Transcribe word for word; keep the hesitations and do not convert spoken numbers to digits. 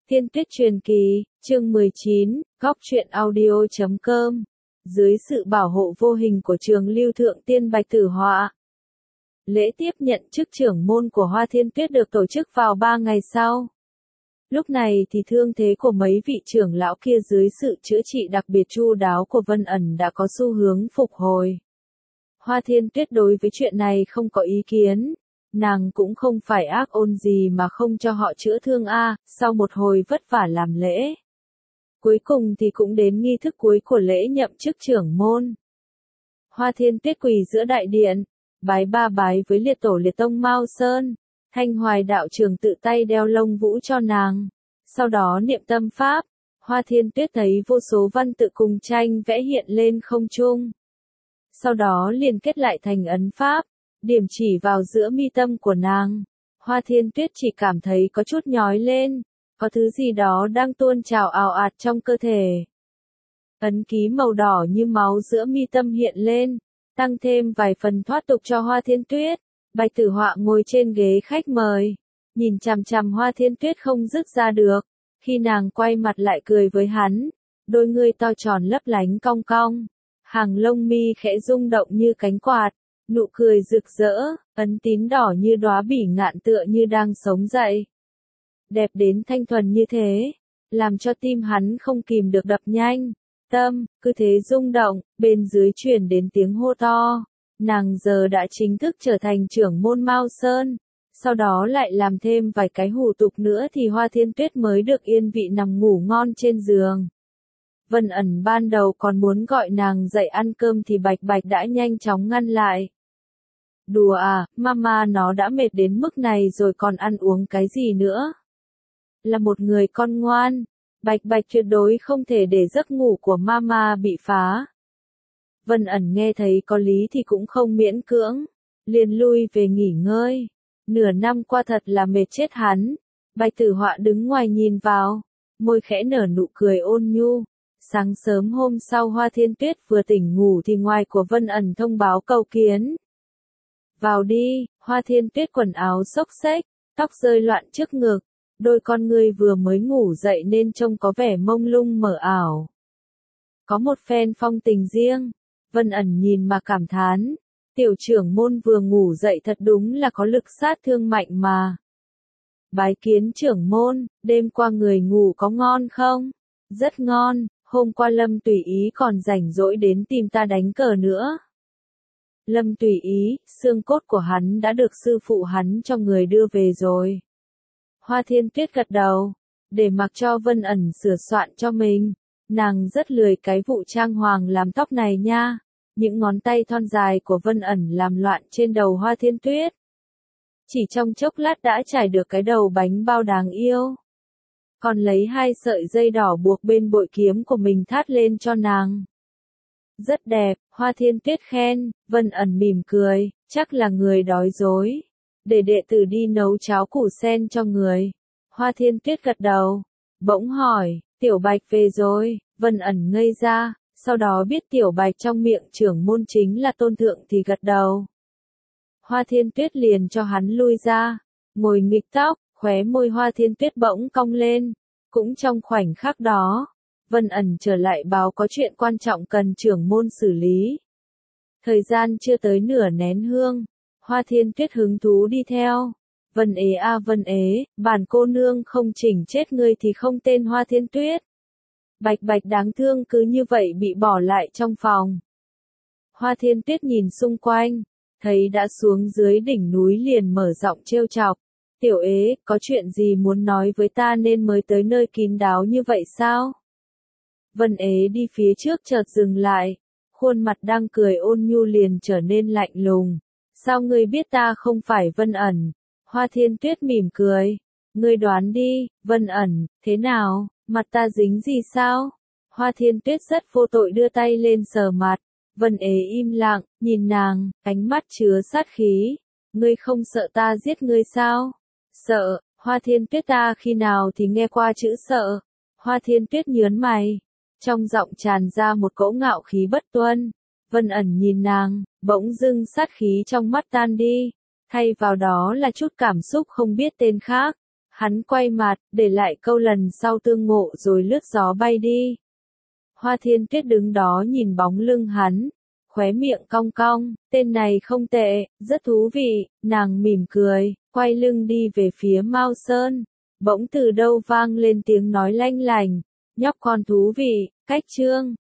Thiên Tuyết truyền kỳ, chương mười chín, góc truyện audio chấm com. Dưới sự bảo hộ vô hình của trường lưu thượng tiên Bạch Tử Họa. Lễ tiếp nhận chức trưởng môn của Hoa Thiên Tuyết được tổ chức vào ba ngày sau. Lúc này thì thương thế của mấy vị trưởng lão kia dưới sự chữa trị đặc biệt chu đáo của Vân ẩn đã có xu hướng phục hồi. Hoa Thiên Tuyết đối với chuyện này không có ý kiến. Nàng cũng không phải ác ôn gì mà không cho họ chữa thương a. Sau một hồi vất vả làm lễ. Cuối cùng thì cũng đến nghi thức cuối của lễ nhậm chức trưởng môn. Hoa Thiên Tuyết quỳ giữa đại điện, bái ba bái với liệt tổ liệt tông Mao Sơn. Thanh Hoài đạo trưởng tự tay đeo lông vũ cho nàng. Sau đó niệm tâm pháp, Hoa Thiên Tuyết thấy vô số văn tự cùng tranh vẽ hiện lên không trung. Sau đó liền kết lại thành ấn pháp, điểm chỉ vào giữa mi tâm của nàng. Hoa Thiên Tuyết chỉ cảm thấy có chút nhói lên, có thứ gì đó đang tuôn trào ào ạt trong cơ thể. Ấn ký màu đỏ như máu giữa mi tâm hiện lên, tăng thêm vài phần thoát tục cho Hoa Thiên Tuyết. Bạch Tử Họa ngồi trên ghế khách mời, nhìn chằm chằm Hoa Thiên Tuyết không dứt ra được. Khi nàng quay mặt lại cười với hắn, đôi ngươi to tròn lấp lánh cong cong, hàng lông mi khẽ rung động như cánh quạt, nụ cười rực rỡ, ấn tín đỏ như đóa bỉ ngạn tựa như đang sống dậy. Đẹp đến thanh thuần như thế, làm cho tim hắn không kìm được đập nhanh. Tâm, cứ thế rung động, bên dưới truyền đến tiếng hô to. Nàng giờ đã chính thức trở thành trưởng môn Mao Sơn. Sau đó lại làm thêm vài cái hủ tục nữa thì Hoa Thiên Tuyết mới được yên vị nằm ngủ ngon trên giường. Vân ẩn ban đầu còn muốn gọi nàng dậy ăn cơm thì Bạch Bạch đã nhanh chóng ngăn lại. Đùa à, mama nó đã mệt đến mức này rồi còn ăn uống cái gì nữa. Là một người con ngoan, Bạch Bạch tuyệt đối không thể để giấc ngủ của mama bị phá. Vân ẩn nghe thấy có lý thì cũng không miễn cưỡng, liền lui về nghỉ ngơi. Nửa năm qua thật là mệt chết hắn. Bạch Tử Họa đứng ngoài nhìn vào, môi khẽ nở nụ cười ôn nhu. Sáng sớm hôm sau Hoa Thiên Tuyết vừa tỉnh ngủ thì ngoài của Vân ẩn thông báo cầu kiến. Vào đi, Hoa Thiên Tuyết quần áo xốc xếch, tóc rơi loạn trước ngực, đôi con ngươi vừa mới ngủ dậy nên trông có vẻ mông lung mờ ảo. Có một phen phong tình riêng, Vân ẩn nhìn mà cảm thán, tiểu trưởng môn vừa ngủ dậy thật đúng là có lực sát thương mạnh mà. Bái kiến trưởng môn, đêm qua người ngủ có ngon không? Rất ngon, hôm qua Lâm Tùy Ý còn rảnh rỗi đến tìm ta đánh cờ nữa. Lâm Tùy Ý, xương cốt của hắn đã được sư phụ hắn cho người đưa về rồi. Hoa Thiên Tuyết gật đầu, để mặc cho Vân ẩn sửa soạn cho mình. Nàng rất lười cái vụ trang hoàng làm tóc này nha. Những ngón tay thon dài của Vân ẩn làm loạn trên đầu Hoa Thiên Tuyết. Chỉ trong chốc lát đã trải được cái đầu bánh bao đáng yêu. Còn lấy hai sợi dây đỏ buộc bên bội kiếm của mình thắt lên cho nàng. Rất đẹp, Hoa Thiên Tuyết khen. Vân ẩn mỉm cười, chắc là người đói dối. Để đệ tử đi nấu cháo củ sen cho người. Hoa Thiên Tuyết gật đầu, bỗng hỏi, Tiểu Bạch về rồi. Vân ẩn ngây ra, sau đó biết Tiểu Bạch trong miệng trưởng môn chính là Tôn Thượng thì gật đầu. Hoa Thiên Tuyết liền cho hắn lui ra, ngồi nghịch tóc, khóe môi Hoa Thiên Tuyết bỗng cong lên. Cũng trong khoảnh khắc đó, Vân ẩn trở lại báo có chuyện quan trọng cần trưởng môn xử lý. Thời gian chưa tới nửa nén hương, Hoa Thiên Tuyết hứng thú đi theo. Vân ế a à Vân ế, bản cô nương không chỉnh chết ngươi thì không tên Hoa Thiên Tuyết. Bạch Bạch đáng thương cứ như vậy bị bỏ lại trong phòng. Hoa Thiên Tuyết nhìn xung quanh, thấy đã xuống dưới đỉnh núi liền mở giọng trêu chọc. Tiểu ế, có chuyện gì muốn nói với ta nên mới tới nơi kín đáo như vậy sao? Vân ế đi phía trước chợt dừng lại, khuôn mặt đang cười ôn nhu liền trở nên lạnh lùng. Sao ngươi biết ta không phải Vân ẩn? Hoa Thiên Tuyết mỉm cười. Ngươi đoán đi, Vân ẩn, thế nào, mặt ta dính gì sao? Hoa Thiên Tuyết rất vô tội đưa tay lên sờ mặt. Vân ế im lặng, nhìn nàng, ánh mắt chứa sát khí. Ngươi không sợ ta giết ngươi sao? Sợ, Hoa Thiên Tuyết ta khi nào thì nghe qua chữ sợ. Hoa Thiên Tuyết nhớn mày. Trong giọng tràn ra một cỗ ngạo khí bất tuân. Vân ẩn nhìn nàng, bỗng dưng sát khí trong mắt tan đi. Thay vào đó là chút cảm xúc không biết tên khác. Hắn quay mặt, để lại câu lần sau tương ngộ rồi lướt gió bay đi. Hoa Thiên Tuyết đứng đó nhìn bóng lưng hắn, khóe miệng cong cong, tên này không tệ, rất thú vị, nàng mỉm cười, quay lưng đi về phía Mao Sơn. Bỗng từ đâu vang lên tiếng nói lanh lành, nhóc con thú vị, cách trương.